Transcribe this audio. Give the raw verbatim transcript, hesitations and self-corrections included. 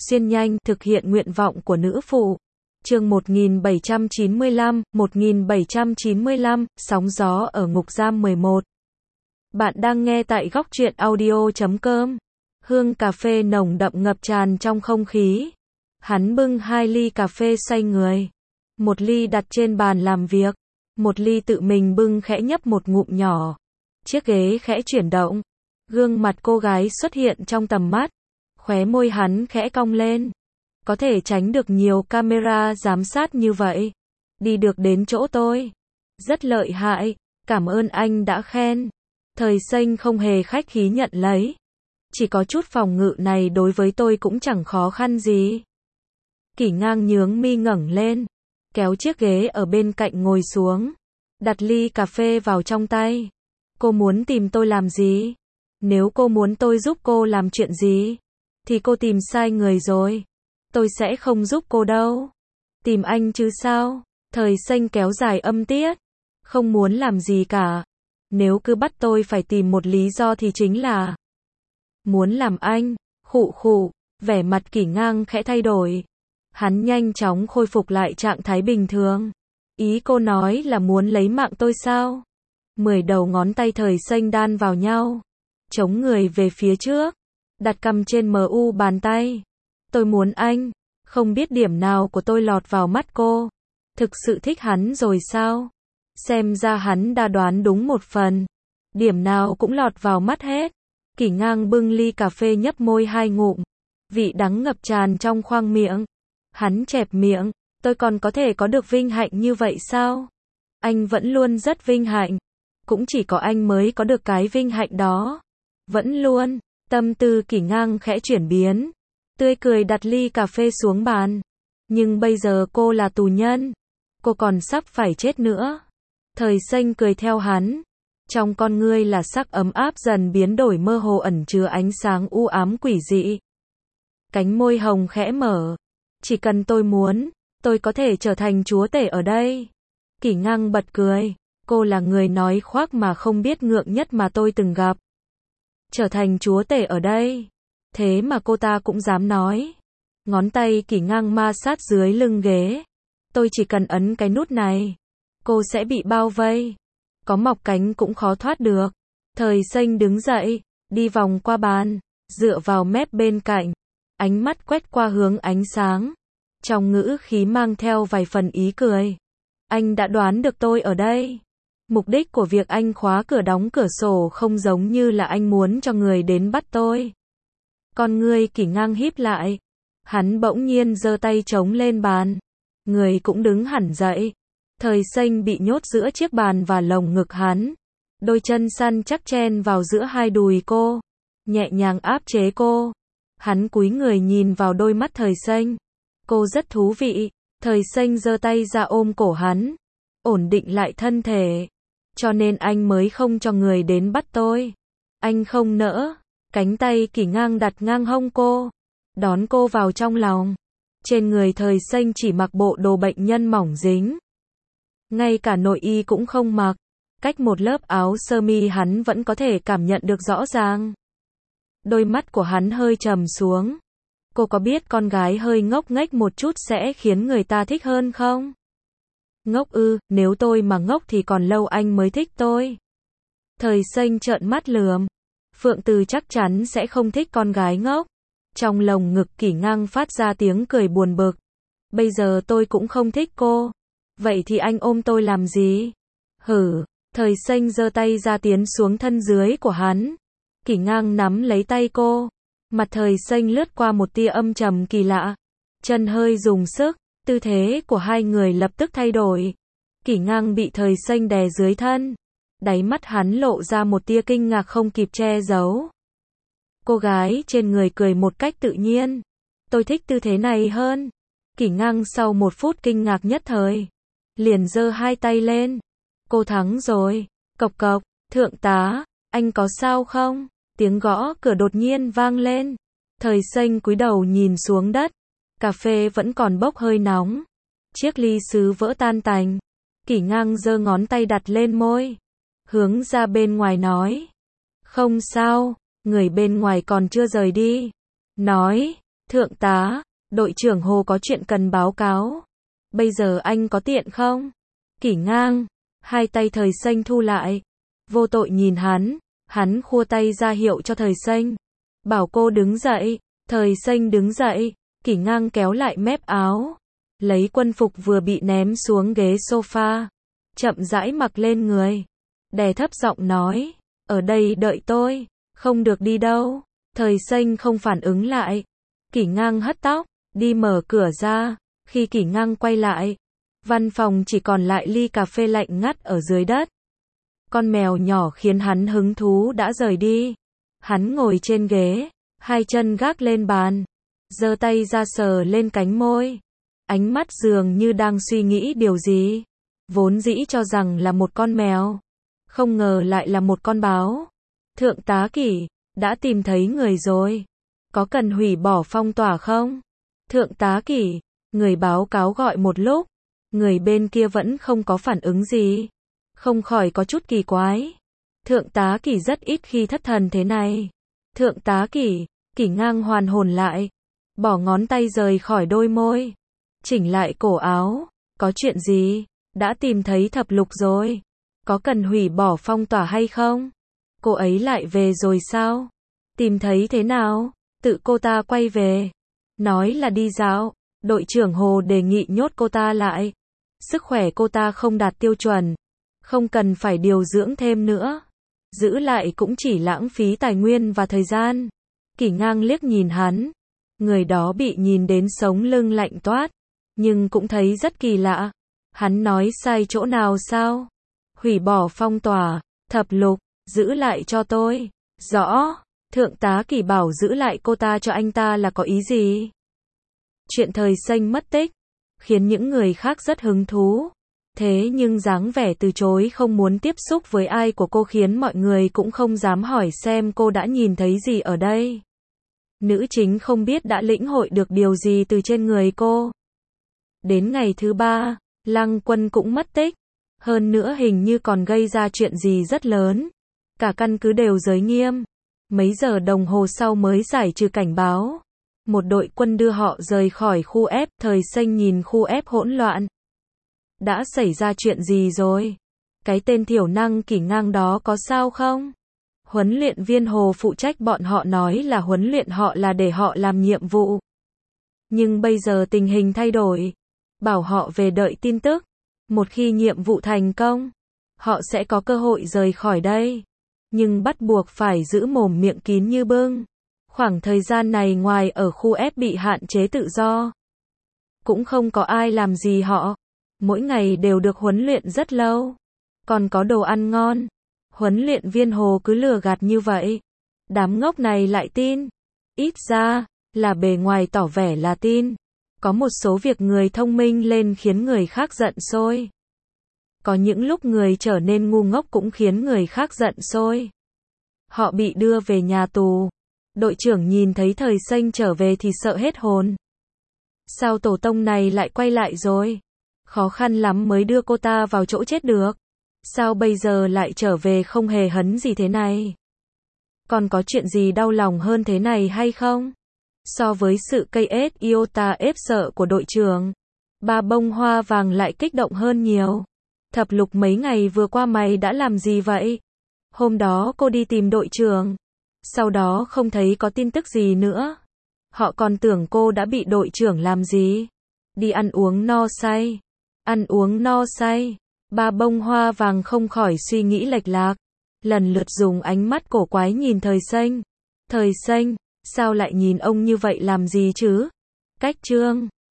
xuyên nhanh, thực hiện nguyện vọng của nữ phụ. Chương một nghìn bảy trăm chín mươi lăm, một nghìn bảy trăm chín mươi lăm, sóng gió ở ngục giam mười một. Bạn đang nghe tại góc truyện audio chấm com. Hương cà phê nồng đậm ngập tràn trong không khí. Hắn bưng hai ly cà phê xoay người. Một ly đặt trên bàn làm việc. Một ly tự mình bưng khẽ nhấp một ngụm nhỏ. Chiếc ghế khẽ chuyển động. Gương mặt cô gái xuất hiện trong tầm mắt. Khóe môi hắn khẽ cong lên. Có thể tránh được nhiều camera giám sát như vậy. Đi được đến chỗ tôi. Rất lợi hại. Cảm ơn anh đã khen. Thời Xanh không hề khách khí nhận lấy. Chỉ có chút phòng ngự này đối với tôi cũng chẳng khó khăn gì. Kỷ Ngang nhướng mi ngẩng lên. Kéo chiếc ghế ở bên cạnh ngồi xuống. Đặt ly cà phê vào trong tay. Cô muốn tìm tôi làm gì? Nếu cô muốn tôi giúp cô làm chuyện gì? Thì cô tìm sai người rồi. Tôi sẽ không giúp cô đâu. Tìm anh chứ sao? Thời Xanh kéo dài âm tiết. Không muốn làm gì cả. Nếu cứ bắt tôi phải tìm một lý do thì chính là muốn làm anh. Khụ khụ. Vẻ mặt Kỷ Ngang khẽ thay đổi. Hắn nhanh chóng khôi phục lại trạng thái bình thường. Ý cô nói là muốn lấy mạng tôi sao? Mười đầu ngón tay Thời Xanh đan vào nhau. Chống người về phía trước. Đặt cằm trên mờ u bàn tay. Tôi muốn anh. Không biết điểm nào của tôi lọt vào mắt cô. Thực sự thích hắn rồi sao? Xem ra hắn đã đoán đúng một phần. Điểm nào cũng lọt vào mắt hết. Kỷ Ngang bưng ly cà phê nhấp môi hai ngụm. Vị đắng ngập tràn trong khoang miệng. Hắn chẹp miệng. Tôi còn có thể có được vinh hạnh như vậy sao? Anh vẫn luôn rất vinh hạnh. Cũng chỉ có anh mới có được cái vinh hạnh đó. Vẫn luôn. Tâm tư Kỷ Ngang khẽ chuyển biến. Tươi cười đặt ly cà phê xuống bàn. Nhưng bây giờ cô là tù nhân. Cô còn sắp phải chết nữa. Thời Xanh cười theo hắn. Trong con ngươi là sắc ấm áp dần biến đổi mơ hồ ẩn chứa ánh sáng u ám quỷ dị. Cánh môi hồng khẽ mở. Chỉ cần tôi muốn, tôi có thể trở thành chúa tể ở đây. Kỷ Ngang bật cười. Cô là người nói khoác mà không biết ngượng nhất mà tôi từng gặp. Trở thành chúa tể ở đây. Thế mà cô ta cũng dám nói. Ngón tay Kỷ Ngang ma sát dưới lưng ghế. Tôi chỉ cần ấn cái nút này. Cô sẽ bị bao vây. Có mọc cánh cũng khó thoát được. Thời Xanh đứng dậy. Đi vòng qua bàn. Dựa vào mép bên cạnh. Ánh mắt quét qua hướng ánh sáng. Trong ngữ khí mang theo vài phần ý cười. Anh đã đoán được tôi ở đây. Mục đích của việc anh khóa cửa đóng cửa sổ không giống như là anh muốn cho người đến bắt tôi. Con ngươi Kỷ Ngang híp lại. Hắn bỗng nhiên giơ tay chống lên bàn. Người cũng đứng hẳn dậy. Thời Xanh bị nhốt giữa chiếc bàn và lồng ngực hắn. Đôi chân săn chắc chen vào giữa hai đùi cô. Nhẹ nhàng áp chế cô. Hắn cúi người nhìn vào đôi mắt Thời Xanh. Cô rất thú vị. Thời Xanh giơ tay ra ôm cổ hắn. Ổn định lại thân thể. Cho nên anh mới không cho người đến bắt tôi. Anh không nỡ. Cánh tay Kỷ Ngang đặt ngang hông cô. Đón cô vào trong lòng. Trên người Thời Xanh chỉ mặc bộ đồ bệnh nhân mỏng dính. Ngay cả nội y cũng không mặc. Cách một lớp áo sơ mi hắn vẫn có thể cảm nhận được rõ ràng. Đôi mắt của hắn hơi trầm xuống. Cô có biết con gái hơi ngốc nghếch một chút sẽ khiến người ta thích hơn không? Ngốc ư, nếu tôi mà ngốc thì còn lâu anh mới thích tôi. Thời Xanh trợn mắt lườm. Phượng Từ chắc chắn sẽ không thích con gái ngốc. Trong lồng ngực Kỷ Ngang phát ra tiếng cười buồn bực. Bây giờ tôi cũng không thích cô. Vậy thì anh ôm tôi làm gì? Hử. Thời Xanh giơ tay ra tiến xuống thân dưới của hắn. Kỷ Ngang nắm lấy tay cô. Mặt Thời Xanh lướt qua một tia âm trầm kỳ lạ. Chân hơi dùng sức. Tư thế của hai người lập tức thay đổi. Kỷ Ngang bị Thời Xanh đè dưới thân. Đáy mắt hắn lộ ra một tia kinh ngạc không kịp che giấu. Cô gái trên người cười một cách tự nhiên. Tôi thích tư thế này hơn. Kỷ Ngang sau một phút kinh ngạc nhất thời. Liền giơ hai tay lên. Cô thắng rồi. Cộc cộc. Thượng tá. Anh có sao không? Tiếng gõ cửa đột nhiên vang lên. Thời Xanh cúi đầu nhìn xuống đất. Cà phê vẫn còn bốc hơi nóng. Chiếc ly sứ vỡ tan tành. Kỷ Ngang giơ ngón tay đặt lên môi. Hướng ra bên ngoài nói. Không sao. Người bên ngoài còn chưa rời đi. Nói. Thượng tá, đội trưởng Hồ có chuyện cần báo cáo. Bây giờ anh có tiện không? Kỷ Ngang, hai tay Thời Xanh thu lại. Vô tội nhìn hắn, hắn khua tay ra hiệu cho Thời Xanh. Bảo cô đứng dậy, Thời Xanh đứng dậy, Kỷ Ngang kéo lại mép áo. Lấy quân phục vừa bị ném xuống ghế sofa. Chậm rãi mặc lên người. Đè thấp giọng nói, ở đây đợi tôi, không được đi đâu. Thời Xanh không phản ứng lại. Kỷ Ngang hất tóc, đi mở cửa ra. Khi Kỷ Ngang quay lại, văn phòng chỉ còn lại ly cà phê lạnh ngắt ở dưới đất. Con mèo nhỏ khiến hắn hứng thú đã rời đi. Hắn ngồi trên ghế, hai chân gác lên bàn, giơ tay ra sờ lên cánh môi. Ánh mắt dường như đang suy nghĩ điều gì. Vốn dĩ cho rằng là một con mèo, không ngờ lại là một con báo. Thượng tá Kỷ, đã tìm thấy người rồi. Có cần hủy bỏ phong tỏa không? Thượng tá Kỷ, người báo cáo gọi một lúc. Người bên kia vẫn không có phản ứng gì. Không khỏi có chút kỳ quái. Thượng tá Kỷ rất ít khi thất thần thế này. Thượng tá Kỷ, Kỷ Ngang hoàn hồn lại. Bỏ ngón tay rời khỏi đôi môi. Chỉnh lại cổ áo. Có chuyện gì? Đã tìm thấy thập lục rồi. Có cần hủy bỏ phong tỏa hay không? Cô ấy lại về rồi sao? Tìm thấy thế nào? Tự cô ta quay về. Nói là đi dạo. Đội trưởng Hồ đề nghị nhốt cô ta lại. Sức khỏe cô ta không đạt tiêu chuẩn. Không cần phải điều dưỡng thêm nữa. Giữ lại cũng chỉ lãng phí tài nguyên và thời gian. Kỷ Ngang liếc nhìn hắn. Người đó bị nhìn đến sống lưng lạnh toát. Nhưng cũng thấy rất kỳ lạ. Hắn nói sai chỗ nào sao? Hủy bỏ phong tỏa, thập lục, giữ lại cho tôi. Rõ, thượng tá Kỷ bảo giữ lại cô ta cho anh ta là có ý gì? Chuyện Thời Xanh mất tích, khiến những người khác rất hứng thú. Thế nhưng dáng vẻ từ chối không muốn tiếp xúc với ai của cô khiến mọi người cũng không dám hỏi xem cô đã nhìn thấy gì ở đây. Nữ chính không biết đã lĩnh hội được điều gì từ trên người cô. Đến ngày thứ ba, Lăng Quân cũng mất tích. Hơn nữa hình như còn gây ra chuyện gì rất lớn. Cả căn cứ đều giới nghiêm. Mấy giờ đồng hồ sau mới giải trừ cảnh báo. Một đội quân đưa họ rời khỏi khu ép. Thời Xanh nhìn khu ép hỗn loạn. Đã xảy ra chuyện gì rồi? Cái tên thiểu năng Kỷ Ngang đó có sao không? Huấn luyện viên Hồ phụ trách bọn họ nói là huấn luyện họ là để họ làm nhiệm vụ. Nhưng bây giờ tình hình thay đổi. Bảo họ về đợi tin tức. Một khi nhiệm vụ thành công, họ sẽ có cơ hội rời khỏi đây. Nhưng bắt buộc phải giữ mồm miệng kín như bưng. Khoảng thời gian này ngoài ở khu ép bị hạn chế tự do. Cũng không có ai làm gì họ. Mỗi ngày đều được huấn luyện rất lâu. Còn có đồ ăn ngon. Huấn luyện viên Hồ cứ lừa gạt như vậy. Đám ngốc này lại tin. Ít ra, là bề ngoài tỏ vẻ là tin. Có một số việc người thông minh lên khiến người khác giận sôi. Có những lúc người trở nên ngu ngốc cũng khiến người khác giận sôi. Họ bị đưa về nhà tù. Đội trưởng nhìn thấy Thời Xanh trở về thì sợ hết hồn. Sao tổ tông này lại quay lại rồi? Khó khăn lắm mới đưa cô ta vào chỗ chết được. Sao bây giờ lại trở về không hề hấn gì thế này? Còn có chuyện gì đau lòng hơn thế này hay không? So với sự cây ết iota ép sợ của đội trưởng, ba bông hoa vàng lại kích động hơn nhiều. Thập lục mấy ngày vừa qua mày đã làm gì vậy? Hôm đó cô đi tìm đội trưởng. Sau đó không thấy có tin tức gì nữa. Họ còn tưởng cô đã bị đội trưởng làm gì. Đi ăn uống no say. Ăn uống no say. Ba bông hoa vàng không khỏi suy nghĩ lệch lạc. Lần lượt dùng ánh mắt cổ quái nhìn Thời Xanh. Thời Xanh, sao lại nhìn ông như vậy làm gì chứ? Cách chương